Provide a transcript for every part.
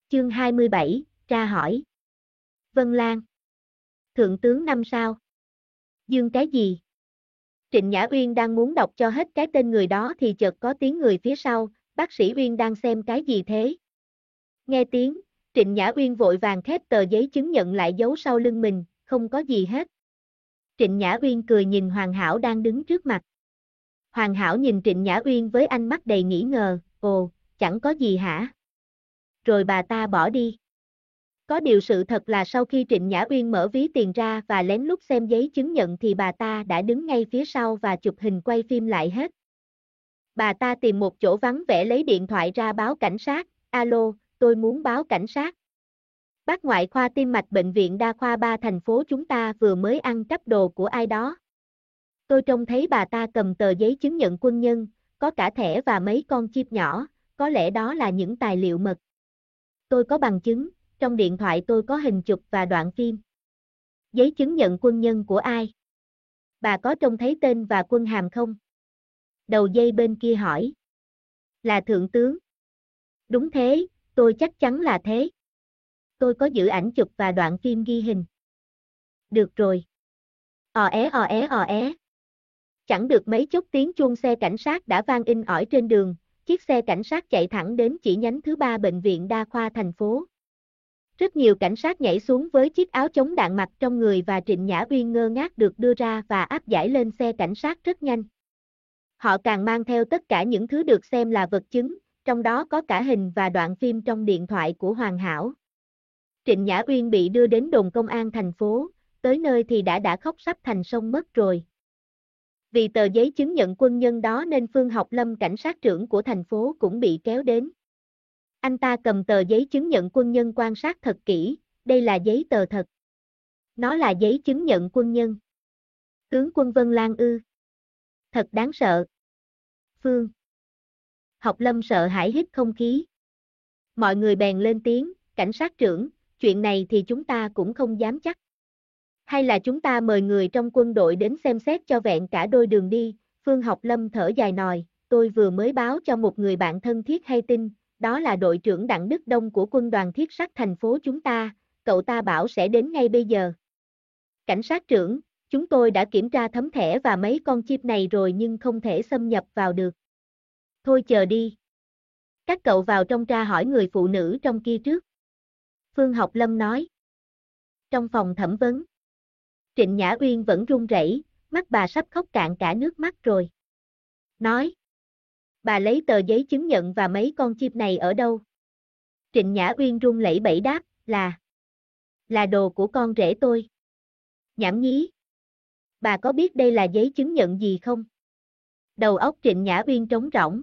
Chương 27, tra hỏi. Vân Lan. Thượng tướng 5 sao. Dương cái gì? Trịnh Nhã Uyên đang muốn đọc cho hết cái tên người đó thì chợt có tiếng người phía sau, bác sĩ Uyên đang xem cái gì thế? Nghe tiếng, Trịnh Nhã Uyên vội vàng khép tờ giấy chứng nhận lại giấu sau lưng mình, không có gì hết. Trịnh Nhã Uyên cười nhìn Hoàn Hảo đang đứng trước mặt. Hoàn Hảo nhìn Trịnh Nhã Uyên với ánh mắt đầy nghi ngờ, ồ, chẳng có gì hả? Rồi bà ta bỏ đi. Có điều sự thật là sau khi Trịnh Nhã Uyên mở ví tiền ra và lén lút xem giấy chứng nhận thì bà ta đã đứng ngay phía sau và chụp hình quay phim lại hết. Bà ta tìm một chỗ vắng vẻ lấy điện thoại ra báo cảnh sát, alo, tôi muốn báo cảnh sát. Bác ngoại khoa tim mạch bệnh viện đa khoa 3 thành phố chúng ta vừa mới ăn cắp đồ của ai đó. Tôi trông thấy bà ta cầm tờ giấy chứng nhận quân nhân, có cả thẻ và mấy con chip nhỏ, có lẽ đó là những tài liệu mật. Tôi có bằng chứng, trong điện thoại tôi có hình chụp và đoạn phim. Giấy chứng nhận quân nhân của ai? Bà có trông thấy tên và quân hàm không? Đầu dây bên kia hỏi. Là thượng tướng. Đúng thế, tôi chắc chắn là thế. Tôi có giữ ảnh chụp và đoạn phim ghi hình. Được rồi. Ò é. Chẳng được mấy chốc tiếng chuông xe cảnh sát đã vang inh ỏi trên đường, chiếc xe cảnh sát chạy thẳng đến chỉ nhánh thứ 3 bệnh viện đa khoa thành phố. Rất nhiều cảnh sát nhảy xuống với chiếc áo chống đạn mặc trong người và Trịnh Nhã Uyên ngơ ngác được đưa ra và áp giải lên xe cảnh sát rất nhanh. Họ càng mang theo tất cả những thứ được xem là vật chứng, trong đó có cả hình và đoạn phim trong điện thoại của Hoàn Hảo. Trịnh Nhã Uyên bị đưa đến đồn công an thành phố, tới nơi thì đã khóc sắp thành sông mất rồi. Vì tờ giấy chứng nhận quân nhân đó nên Phương Học Lâm cảnh sát trưởng của thành phố cũng bị kéo đến. Anh ta cầm tờ giấy chứng nhận quân nhân quan sát thật kỹ, đây là giấy tờ thật. Nó là giấy chứng nhận quân nhân. Tướng quân Vân Lan ư. Thật đáng sợ. Phương Học Lâm sợ hãi hít không khí. Mọi người bèn lên tiếng, cảnh sát trưởng, chuyện này thì chúng ta cũng không dám chắc. Hay là chúng ta mời người trong quân đội đến xem xét cho vẹn cả đôi đường đi, Phương Học Lâm thở dài nòi, tôi vừa mới báo cho một người bạn thân thiết hay tin, đó là đội trưởng Đặng Đức Đông của quân đoàn thiết sắt thành phố chúng ta, cậu ta bảo sẽ đến ngay bây giờ. Cảnh sát trưởng, chúng tôi đã kiểm tra thấm thẻ và mấy con chip này rồi nhưng không thể xâm nhập vào được. Thôi chờ đi. Các cậu vào trong tra hỏi người phụ nữ trong kia trước. Phương Học Lâm nói. Trong phòng thẩm vấn. Trịnh Nhã Uyên vẫn run rẩy, mắt bà sắp khóc cạn cả nước mắt rồi. Nói. Bà lấy tờ giấy chứng nhận và mấy con chip này ở đâu? Trịnh Nhã Uyên run lẩy bẩy đáp, là đồ của con rể tôi. Nhảm nhí. Bà có biết đây là giấy chứng nhận gì không? Đầu óc Trịnh Nhã Uyên trống rỗng,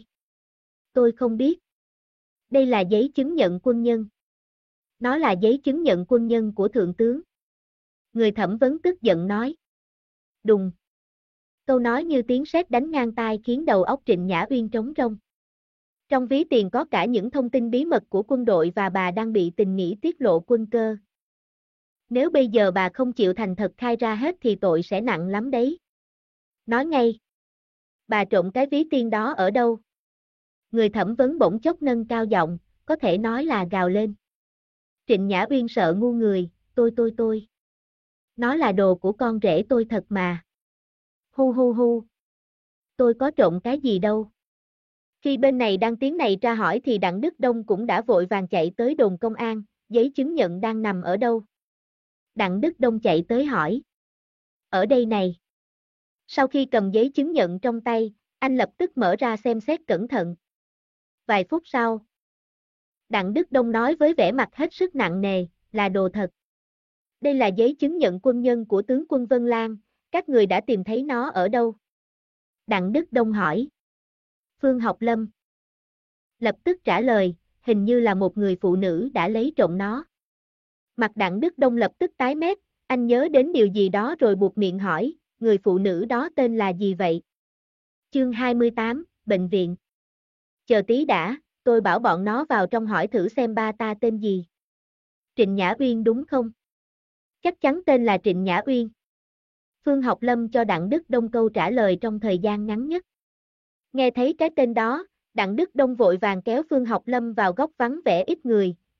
tôi không biết. Đây là giấy chứng nhận quân nhân. Nó là giấy chứng nhận quân nhân của thượng tướng. Người thẩm vấn tức giận nói. Đùng. Câu nói như tiếng sét đánh ngang tai khiến đầu óc Trịnh Nhã Uyên trống rỗng. Trong ví tiền có cả những thông tin bí mật của quân đội và bà đang bị tình nghĩa tiết lộ quân cơ. Nếu bây giờ bà không chịu thành thật khai ra hết thì tội sẽ nặng lắm đấy. Nói ngay. Bà trộm cái ví tiền đó ở đâu? Người thẩm vấn bỗng chốc nâng cao giọng, có thể nói là gào lên. Trịnh Nhã Uyên sợ ngu người, tôi. Nó là đồ của con rể tôi thật mà. Hu. Tôi có trộm cái gì đâu. Khi bên này đang tiếng này tra hỏi thì Đặng Đức Đông cũng đã vội vàng chạy tới đồn công an, giấy chứng nhận đang nằm ở đâu? Đặng Đức Đông chạy tới hỏi. Ở đây này. Sau khi cầm giấy chứng nhận trong tay, anh lập tức mở ra xem xét cẩn thận. Vài phút sau, Đặng Đức Đông nói với vẻ mặt hết sức nặng nề, là đồ thật. Đây là giấy chứng nhận quân nhân của tướng quân Vân Lan, các người đã tìm thấy nó ở đâu? Đặng Đức Đông hỏi. Phương Học Lâm lập tức trả lời, hình như là một người phụ nữ đã lấy trộm nó. Mặt Đặng Đức Đông lập tức tái mét, anh nhớ đến điều gì đó rồi buột miệng hỏi, người phụ nữ đó tên là gì vậy? Chương 28, Bệnh viện. Chờ tí đã, tôi bảo bọn nó vào trong hỏi thử xem ba ta tên gì. Trịnh Nhã Uyên đúng không? Chắc chắn tên là Trịnh Nhã Uyên. Phương Học Lâm cho Đặng Đức Đông câu trả lời trong thời gian ngắn nhất. Nghe thấy cái tên đó, Đặng Đức Đông vội vàng kéo Phương Học Lâm vào góc vắng vẻ ít người,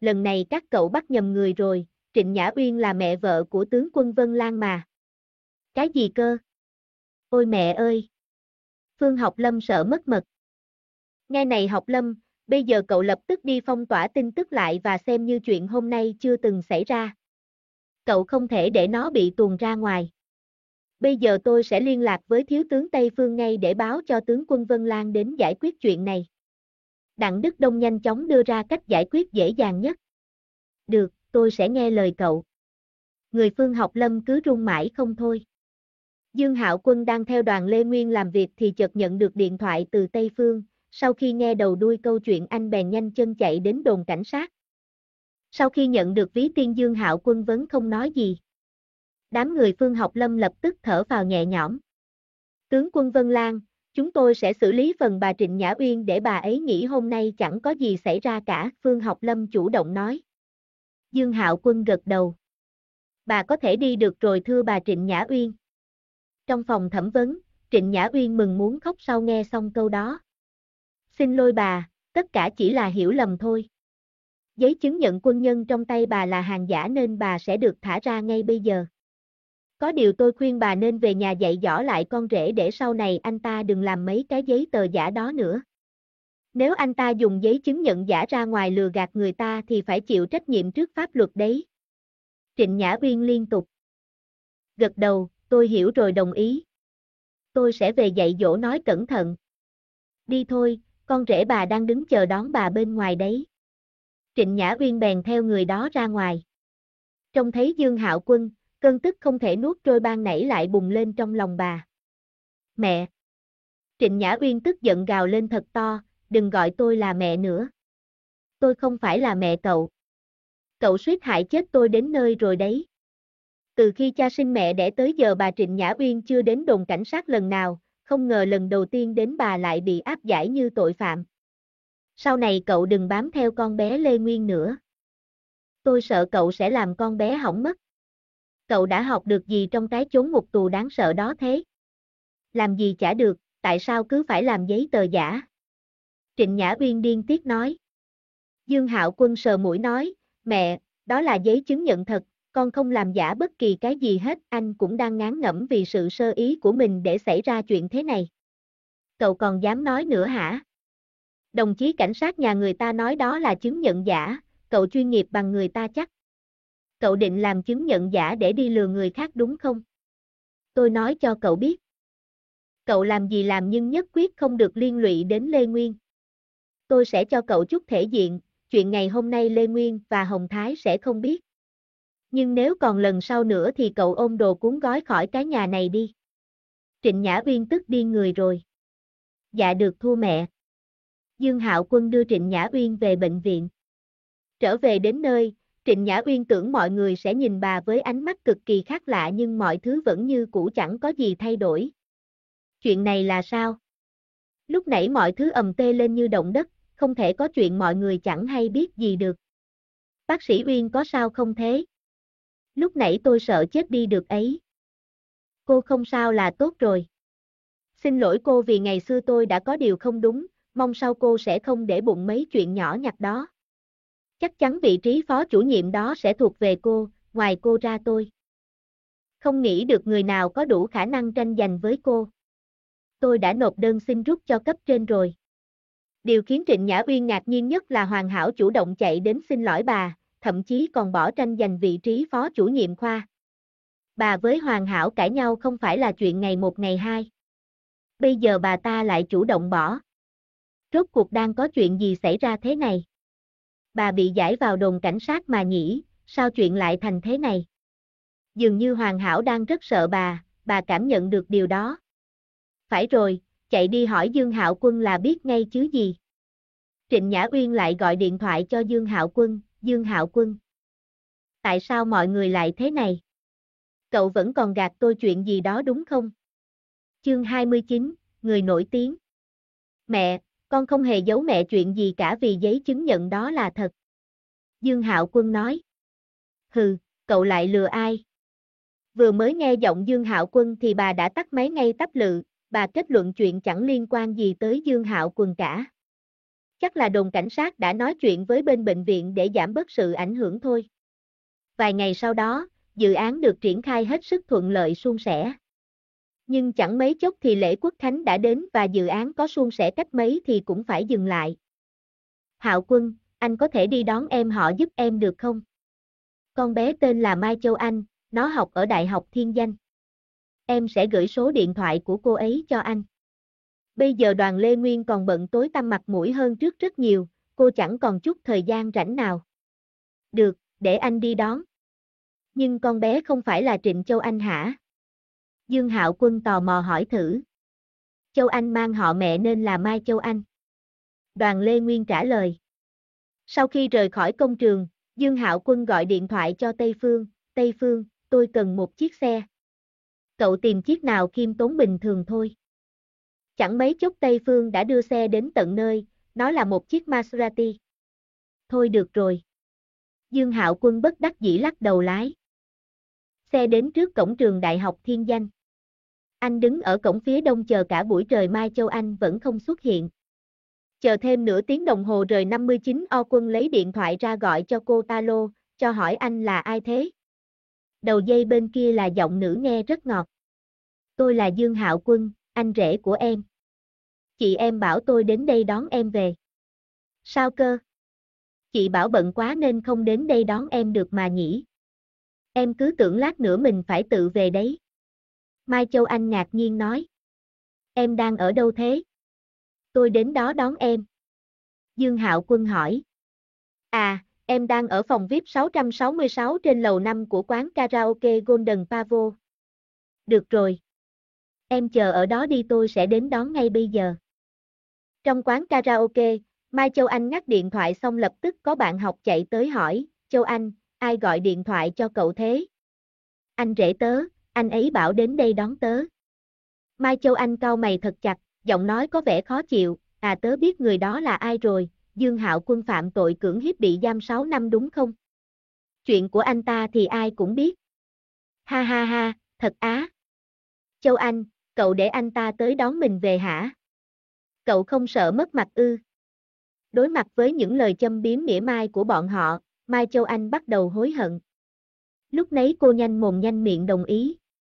lần này các cậu bắt nhầm người rồi, Trịnh Nhã Uyên là mẹ vợ của tướng quân Vân Lan mà. Cái gì cơ? Ôi mẹ ơi! Phương Học Lâm sợ mất mật. Nghe này Học Lâm, bây giờ cậu lập tức đi phong tỏa tin tức lại và xem như chuyện hôm nay chưa từng xảy ra. Cậu không thể để nó bị tuồn ra ngoài. Bây giờ tôi sẽ liên lạc với thiếu tướng Tây Phương ngay để báo cho tướng quân Vân Lan đến giải quyết chuyện này. Đặng Đức Đông nhanh chóng đưa ra cách giải quyết dễ dàng nhất. Được, tôi sẽ nghe lời cậu. Người Phương Học Lâm cứ run mãi không thôi. Dương Hạo Quân đang theo đoàn Lê Nguyên làm việc thì chợt nhận được điện thoại từ Tây Phương, sau khi nghe đầu đuôi câu chuyện anh bèn nhanh chân chạy đến đồn cảnh sát. Sau khi nhận được ví tiền Dương Hạo Quân vẫn không nói gì. Đám người Phương Học Lâm lập tức thở phào nhẹ nhõm. Tướng quân Vân Lan, chúng tôi sẽ xử lý phần bà Trịnh Nhã Uyên để bà ấy nghĩ hôm nay chẳng có gì xảy ra cả, Phương Học Lâm chủ động nói. Dương Hạo Quân gật đầu. Bà có thể đi được rồi thưa bà Trịnh Nhã Uyên. Trong phòng thẩm vấn, Trịnh Nhã Uyên mừng muốn khóc sau nghe xong câu đó. Xin lỗi bà, tất cả chỉ là hiểu lầm thôi. Giấy chứng nhận quân nhân trong tay bà là hàng giả nên bà sẽ được thả ra ngay bây giờ. Có điều tôi khuyên bà nên về nhà dạy dỗ lại con rể để sau này anh ta đừng làm mấy cái giấy tờ giả đó nữa. Nếu anh ta dùng giấy chứng nhận giả ra ngoài lừa gạt người ta thì phải chịu trách nhiệm trước pháp luật đấy. Trịnh Nhã Uyên liên tục gật đầu, tôi hiểu rồi đồng ý. Tôi sẽ về dạy dỗ nói cẩn thận. Đi thôi, con rể bà đang đứng chờ đón bà bên ngoài đấy. Trịnh Nhã Uyên bèn theo người đó ra ngoài. Trông thấy Dương Hạo Quân, cơn tức không thể nuốt trôi ban nãy lại bùng lên trong lòng bà. Mẹ! Trịnh Nhã Uyên tức giận gào lên thật to, đừng gọi tôi là mẹ nữa. Tôi không phải là mẹ cậu. Cậu suýt hại chết tôi đến nơi rồi đấy. Từ khi cha sinh mẹ đẻ tới giờ bà Trịnh Nhã Uyên chưa đến đồn cảnh sát lần nào, không ngờ lần đầu tiên đến bà lại bị áp giải như tội phạm. Sau này cậu đừng bám theo con bé Lê Nguyên nữa. Tôi sợ cậu sẽ làm con bé hỏng mất. Cậu đã học được gì trong cái chốn ngục tù đáng sợ đó thế? Làm gì chả được, tại sao cứ phải làm giấy tờ giả? Trịnh Nhã Uyên điên tiết nói. Dương Hạo Quân sờ mũi nói, mẹ, đó là giấy chứng nhận thật, con không làm giả bất kỳ cái gì hết, anh cũng đang ngán ngẩm vì sự sơ ý của mình để xảy ra chuyện thế này. Cậu còn dám nói nữa hả? Đồng chí cảnh sát nhà người ta nói đó là chứng nhận giả, cậu chuyên nghiệp bằng người ta chắc. Cậu định làm chứng nhận giả để đi lừa người khác đúng không? Tôi nói cho cậu biết. Cậu làm gì làm nhưng nhất quyết không được liên lụy đến Lê Nguyên. Tôi sẽ cho cậu chút thể diện, chuyện ngày hôm nay Lê Nguyên và Hồng Thái sẽ không biết. Nhưng nếu còn lần sau nữa thì cậu ôm đồ cuốn gói khỏi cái nhà này đi. Trịnh Nhã Uyên tức điên người rồi. Dạ được thưa mẹ. Dương Hạo Quân đưa Trịnh Nhã Uyên về bệnh viện. Trở về đến nơi, Trịnh Nhã Uyên tưởng mọi người sẽ nhìn bà với ánh mắt cực kỳ khác lạ nhưng mọi thứ vẫn như cũ chẳng có gì thay đổi. Chuyện này là sao? Lúc nãy mọi thứ ầm tê lên như động đất, không thể có chuyện mọi người chẳng hay biết gì được. Bác sĩ Uyên có sao không thế? Lúc nãy tôi sợ chết đi được ấy. Cô không sao là tốt rồi. Xin lỗi cô vì ngày xưa tôi đã có điều không đúng, mong sau cô sẽ không để bụng mấy chuyện nhỏ nhặt đó. Chắc chắn vị trí phó chủ nhiệm đó sẽ thuộc về cô, ngoài cô ra tôi không nghĩ được người nào có đủ khả năng tranh giành với cô. Tôi đã nộp đơn xin rút cho cấp trên rồi. Điều khiến Trịnh Nhã Uyên ngạc nhiên nhất là Hoàn Hảo chủ động chạy đến xin lỗi bà, thậm chí còn bỏ tranh giành vị trí phó chủ nhiệm khoa. Bà với Hoàn Hảo cãi nhau không phải là chuyện ngày một ngày hai. Bây giờ bà ta lại chủ động bỏ. Rốt cuộc đang có chuyện gì xảy ra thế này? Bà bị giải vào đồn cảnh sát mà nhỉ, sao chuyện lại thành thế này? Dường như Hoàn Hảo đang rất sợ bà cảm nhận được điều đó. Phải rồi, chạy đi hỏi Dương Hạo Quân là biết ngay chứ gì. Trịnh Nhã Uyên lại gọi điện thoại cho Dương Hạo Quân, Dương Hạo Quân. Tại sao mọi người lại thế này? Cậu vẫn còn gạt tôi chuyện gì đó đúng không? Chương 29, người nổi tiếng. Mẹ, con không hề giấu mẹ chuyện gì cả vì giấy chứng nhận đó là thật. Dương Hạo Quân nói. Hừ, cậu lại lừa ai? Vừa mới nghe giọng Dương Hạo Quân thì bà đã tắt máy ngay tắp lự, bà kết luận chuyện chẳng liên quan gì tới Dương Hạo Quân cả. chắc là đồn cảnh sát đã nói chuyện với bên bệnh viện để giảm bớt sự ảnh hưởng thôi. Vài ngày sau đó, dự án được triển khai hết sức thuận lợi suôn sẻ. Nhưng chẳng mấy chốc thì lễ Quốc khánh đã đến và dự án có suôn sẻ cách mấy thì cũng phải dừng lại. Hạo Quân, anh có thể đi đón em họ giúp em được không? Con bé tên là Mai Châu Anh, nó học ở Đại học Thiên Danh. Em sẽ gửi số điện thoại của cô ấy cho anh. Bây giờ Đoàn Lê Nguyên còn bận tối tăm mặt mũi hơn trước rất nhiều, cô chẳng còn chút thời gian rảnh nào. Được, để anh đi đón. Nhưng con bé không phải là Trịnh Châu Anh hả? Dương Hạo Quân tò mò hỏi thử. Châu Anh mang họ mẹ nên là Mai Châu Anh. Đoàn Lê Nguyên trả lời. Sau khi rời khỏi công trường, Dương Hạo Quân gọi điện thoại cho Tây Phương. Tây Phương, tôi cần một chiếc xe. Cậu tìm chiếc nào khiêm tốn bình thường thôi. Chẳng mấy chốc Tây Phương đã đưa xe đến tận nơi, nó là một chiếc Maserati. Thôi được rồi. Dương Hạo Quân bất đắc dĩ lắc đầu lái. Xe đến trước cổng trường Đại học Thiên Danh. Anh đứng ở cổng phía đông chờ cả buổi trời Mai Châu Anh vẫn không xuất hiện. Chờ thêm nửa tiếng đồng hồ rồi 59 O Quân lấy điện thoại ra gọi cho cô alo, cho hỏi anh là ai thế? Đầu dây bên kia là giọng nữ nghe rất ngọt. Tôi là Dương Hạo Quân, anh rể của em. Chị em bảo tôi đến đây đón em về. Sao cơ? Chị bảo bận quá nên không đến đây đón em được mà nhỉ? Em cứ tưởng lát nữa mình phải tự về đấy. Mai Châu Anh ngạc nhiên nói. Em đang ở đâu thế? Tôi đến đó đón em. Dương Hạo Quân hỏi. À, em đang ở phòng VIP 666 trên lầu 5 của quán karaoke Golden Pavo. Được rồi. Em chờ ở đó đi, tôi sẽ đến đón ngay bây giờ. Trong quán karaoke, Mai Châu Anh ngắt điện thoại xong lập tức có bạn học chạy tới hỏi, Châu Anh, ai gọi điện thoại cho cậu thế? Anh rể tớ, anh ấy bảo đến đây đón tớ. Mai Châu Anh cau mày thật chặt, giọng nói có vẻ khó chịu, à tớ biết người đó là ai rồi, Dương Hạo Quân phạm tội cưỡng hiếp bị giam 6 năm đúng không? Chuyện của anh ta thì ai cũng biết. Ha ha ha, thật á. Châu Anh, cậu để anh ta tới đón mình về hả? Cậu không sợ mất mặt ư? Đối mặt với những lời châm biếm mỉa mai của bọn họ, Mai Châu Anh bắt đầu hối hận. Lúc nấy cô nhanh mồm nhanh miệng đồng ý.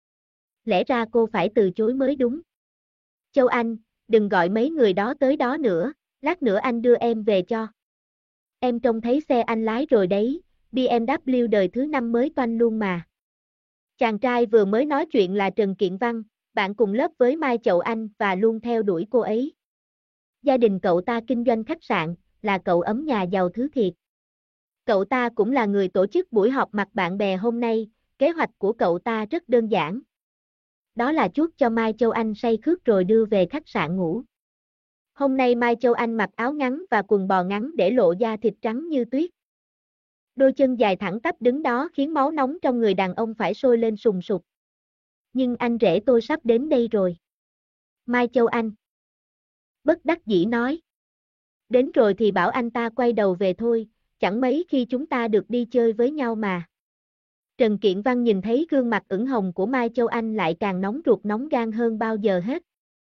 Lẽ ra cô phải từ chối mới đúng. Châu Anh, đừng gọi mấy người đó tới đó nữa, lát nữa anh đưa em về cho. Em trông thấy xe anh lái rồi đấy, BMW đời thứ 5 mới toanh luôn mà. Chàng trai vừa mới nói chuyện là Trần Kiện Văn, bạn cùng lớp với Mai Châu Anh và luôn theo đuổi cô ấy. Gia đình cậu ta kinh doanh khách sạn, là cậu ấm nhà giàu thứ thiệt. Cậu ta cũng là người tổ chức buổi họp mặt bạn bè hôm nay, kế hoạch của cậu ta rất đơn giản. Đó là chuốt cho Mai Châu Anh say khướt rồi đưa về khách sạn ngủ. Hôm nay Mai Châu Anh mặc áo ngắn và quần bò ngắn để lộ da thịt trắng như tuyết. Đôi chân dài thẳng tắp đứng đó khiến máu nóng trong người đàn ông phải sôi lên sùng sục. Nhưng anh rể tôi sắp đến đây rồi. Mai Châu Anh bất đắc dĩ nói. Đến rồi thì bảo anh ta quay đầu về thôi, chẳng mấy khi chúng ta được đi chơi với nhau mà. Trần Kiện Văn nhìn thấy gương mặt ửng hồng của Mai Châu Anh lại càng nóng ruột nóng gan hơn bao giờ hết.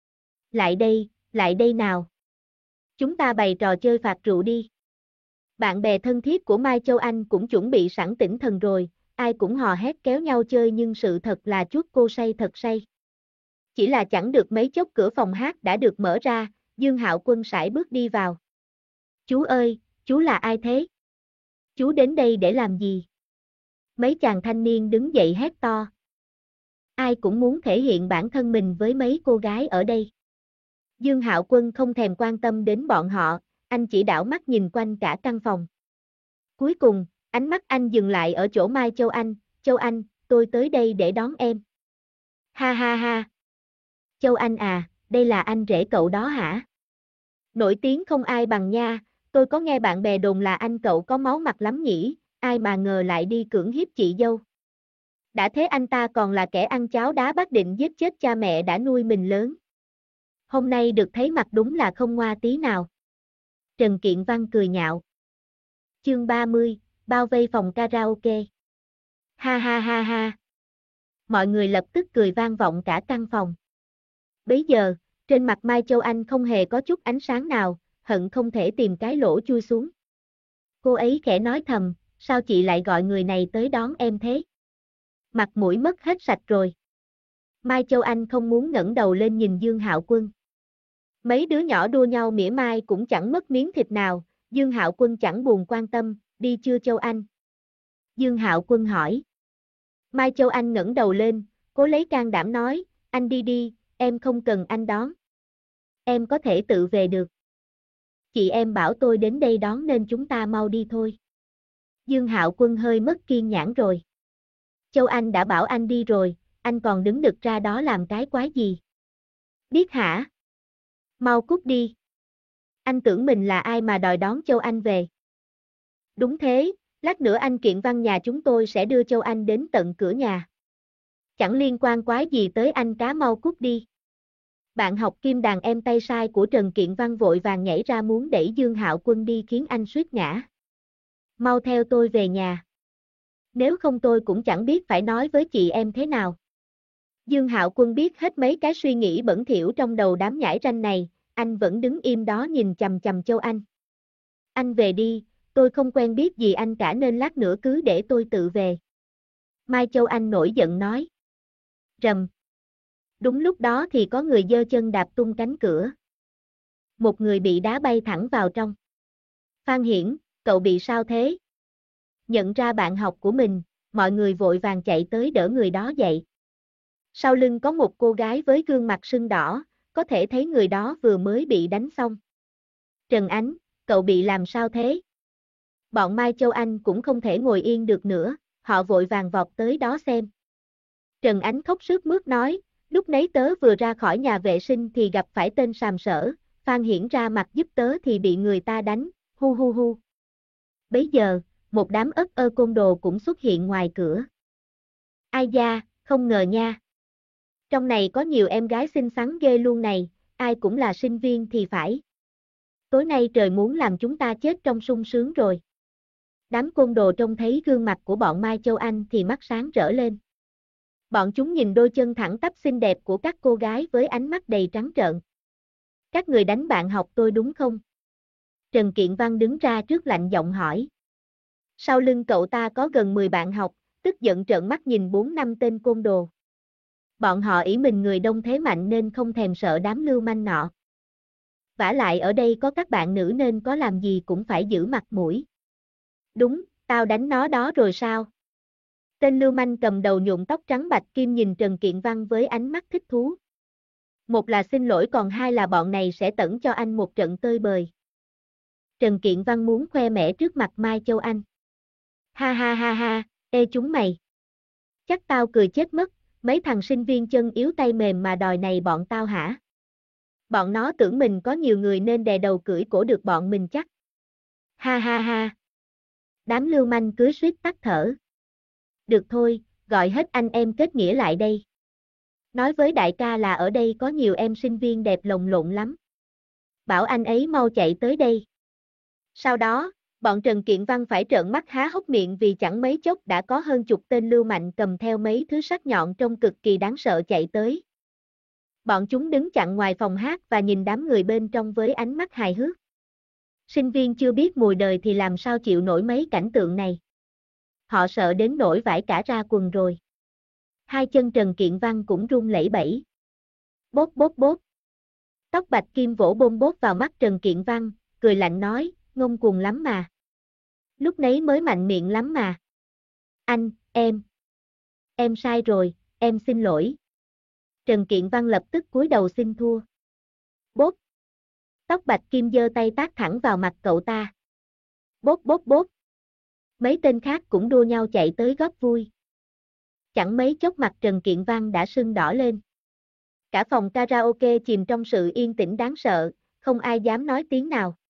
Lại đây nào. Chúng ta bày trò chơi phạt rượu đi. Bạn bè thân thiết của Mai Châu Anh cũng chuẩn bị sẵn tinh thần rồi, ai cũng hò hét kéo nhau chơi nhưng sự thật là chút cô say thật say. Chỉ là chẳng được mấy chốc cửa phòng hát đã được mở ra, Dương Hạo Quân sải bước đi vào. Chú ơi, chú là ai thế? Chú đến đây để làm gì? Mấy chàng thanh niên đứng dậy hét to. Ai cũng muốn thể hiện bản thân mình với mấy cô gái ở đây. Dương Hạo Quân không thèm quan tâm đến bọn họ, anh chỉ đảo mắt nhìn quanh cả căn phòng. Cuối cùng, ánh mắt anh dừng lại ở chỗ Mai Châu Anh. Châu Anh, tôi tới đây để đón em. Ha ha ha. Châu Anh à, đây là anh rể cậu đó hả? Nổi tiếng không ai bằng nha, tôi có nghe bạn bè đồn là anh cậu có máu mặt lắm nhỉ, ai mà ngờ lại đi cưỡng hiếp chị dâu. Đã thế anh ta còn là kẻ ăn cháo đá bát định giết chết cha mẹ đã nuôi mình lớn. Hôm nay được thấy mặt đúng là không ngoa tí nào. Trần Kiện Văn cười nhạo. Chương 30, bao vây phòng karaoke. Ha ha ha ha. Mọi người lập tức cười vang vọng cả căn phòng. Bấy giờ, trên mặt Mai Châu Anh không hề có chút ánh sáng nào, hận không thể tìm cái lỗ chui xuống. Cô ấy khẽ nói thầm, sao chị lại gọi người này tới đón em thế? Mặt mũi mất hết sạch rồi. Mai Châu Anh không muốn ngẩng đầu lên nhìn Dương Hạo Quân. Mấy đứa nhỏ đua nhau mỉa mai cũng chẳng mất miếng thịt nào, Dương Hạo Quân chẳng buồn quan tâm, đi chưa Châu Anh? Dương Hạo Quân hỏi. Mai Châu Anh ngẩng đầu lên, cố lấy can đảm nói, anh đi đi, em không cần anh đón. Em có thể tự về được. Chị em bảo tôi đến đây đón nên chúng ta mau đi thôi. Dương Hạo Quân hơi mất kiên nhẫn rồi. Châu Anh đã bảo anh đi rồi, anh còn đứng đực ra đó làm cái quái gì? Biết hả? Mau cút đi. Anh tưởng mình là ai mà đòi đón Châu Anh về? Đúng thế, lát nữa anh Kiện Văn nhà chúng tôi sẽ đưa Châu Anh đến tận cửa nhà. Chẳng liên quan quái gì tới anh cá, mau cút đi. Bạn học kim đàn em tay sai của Trần Kiện Văn vội vàng nhảy ra muốn đẩy Dương Hạo Quân đi khiến anh suýt ngã. Mau theo tôi về nhà. Nếu không tôi cũng chẳng biết phải nói với chị em thế nào. Dương Hạo Quân biết hết mấy cái suy nghĩ bẩn thỉu trong đầu đám nhãi ranh này, anh vẫn đứng im đó nhìn chằm chằm Châu Anh. Anh về đi, tôi không quen biết gì anh cả nên lát nữa cứ để tôi tự về. Mai Châu Anh nổi giận nói. Rầm. Đúng lúc đó thì có người giơ chân đạp tung cánh cửa. Một người bị đá bay thẳng vào trong. Phan Hiển, cậu bị sao thế? Nhận ra bạn học của mình, mọi người vội vàng chạy tới đỡ người đó dậy. Sau lưng có một cô gái với gương mặt sưng đỏ, có thể thấy người đó vừa mới bị đánh xong. Trần Ánh, cậu bị làm sao thế? Bọn Mai Châu Anh cũng không thể ngồi yên được nữa, họ vội vàng vọt tới đó xem. Trần Ánh khóc sướt mướt nói, lúc nấy tớ vừa ra khỏi nhà vệ sinh thì gặp phải tên sàm sỡ, Phan Hiển ra mặt giúp tớ thì bị người ta đánh, hu hu hu. Bấy giờ, một đám ất ơ côn đồ cũng xuất hiện ngoài cửa. Ai da, không ngờ nha. Trong này có nhiều em gái xinh xắn ghê luôn này, ai cũng là sinh viên thì phải. Tối nay trời muốn làm chúng ta chết trong sung sướng rồi. Đám côn đồ trông thấy gương mặt của bọn Mai Châu Anh thì mắt sáng rỡ lên. Bọn chúng nhìn đôi chân thẳng tắp xinh đẹp của các cô gái với ánh mắt đầy trắng trợn. Các người đánh bạn học tôi đúng không? Trần Kiện Văn đứng ra trước lạnh giọng hỏi. Sau lưng cậu ta có gần 10 bạn học, tức giận trợn mắt nhìn 4-5 tên côn đồ. Bọn họ ỷ mình người đông thế mạnh nên không thèm sợ đám lưu manh nọ. Vả lại ở đây có các bạn nữ nên có làm gì cũng phải giữ mặt mũi. Đúng, tao đánh nó đó rồi sao? Tên lưu manh cầm đầu nhuộm tóc trắng bạch kim nhìn Trần Kiện Văn với ánh mắt thích thú. Một là xin lỗi còn hai là bọn này sẽ tẩn cho anh một trận tơi bời. Trần Kiện Văn muốn khoe mẽ trước mặt Mai Châu Anh. Ha ha ha ha, ê chúng mày. Chắc tao cười chết mất, mấy thằng sinh viên chân yếu tay mềm mà đòi này bọn tao hả? Bọn nó tưởng mình có nhiều người nên đè đầu cưỡi cổ được bọn mình chắc. Ha ha ha. Đám lưu manh cứ suýt tắt thở. Được thôi, gọi hết anh em kết nghĩa lại đây. Nói với đại ca là ở đây có nhiều em sinh viên đẹp lồng lộn lắm. Bảo anh ấy mau chạy tới đây. Sau đó, bọn Trần Kiện Văn phải trợn mắt há hốc miệng vì chẳng mấy chốc đã có hơn chục tên lưu manh cầm theo mấy thứ sắc nhọn trông cực kỳ đáng sợ chạy tới. Bọn chúng đứng chặn ngoài phòng hát và nhìn đám người bên trong với ánh mắt hài hước. Sinh viên chưa biết mùi đời thì làm sao chịu nổi mấy cảnh tượng này. Họ sợ đến nỗi vải cả ra quần rồi. Hai chân Trần Kiện Văn cũng run lẩy bẩy. Bốp bốp bốp. Tóc bạch kim vỗ bôm bốp vào mắt Trần Kiện Văn, cười lạnh nói, ngông cuồng lắm mà. Lúc nấy mới mạnh miệng lắm mà. Anh, em sai rồi, em xin lỗi. Trần Kiện Văn lập tức cúi đầu xin thua. Bốp. Tóc bạch kim giơ tay tát thẳng vào mặt cậu ta. Bốp bốp bốp. Mấy tên khác cũng đua nhau chạy tới góp vui. Chẳng mấy chốc mặt Trần Kiện Văn đã sưng đỏ lên. Cả phòng karaoke chìm trong sự yên tĩnh đáng sợ, không ai dám nói tiếng nào.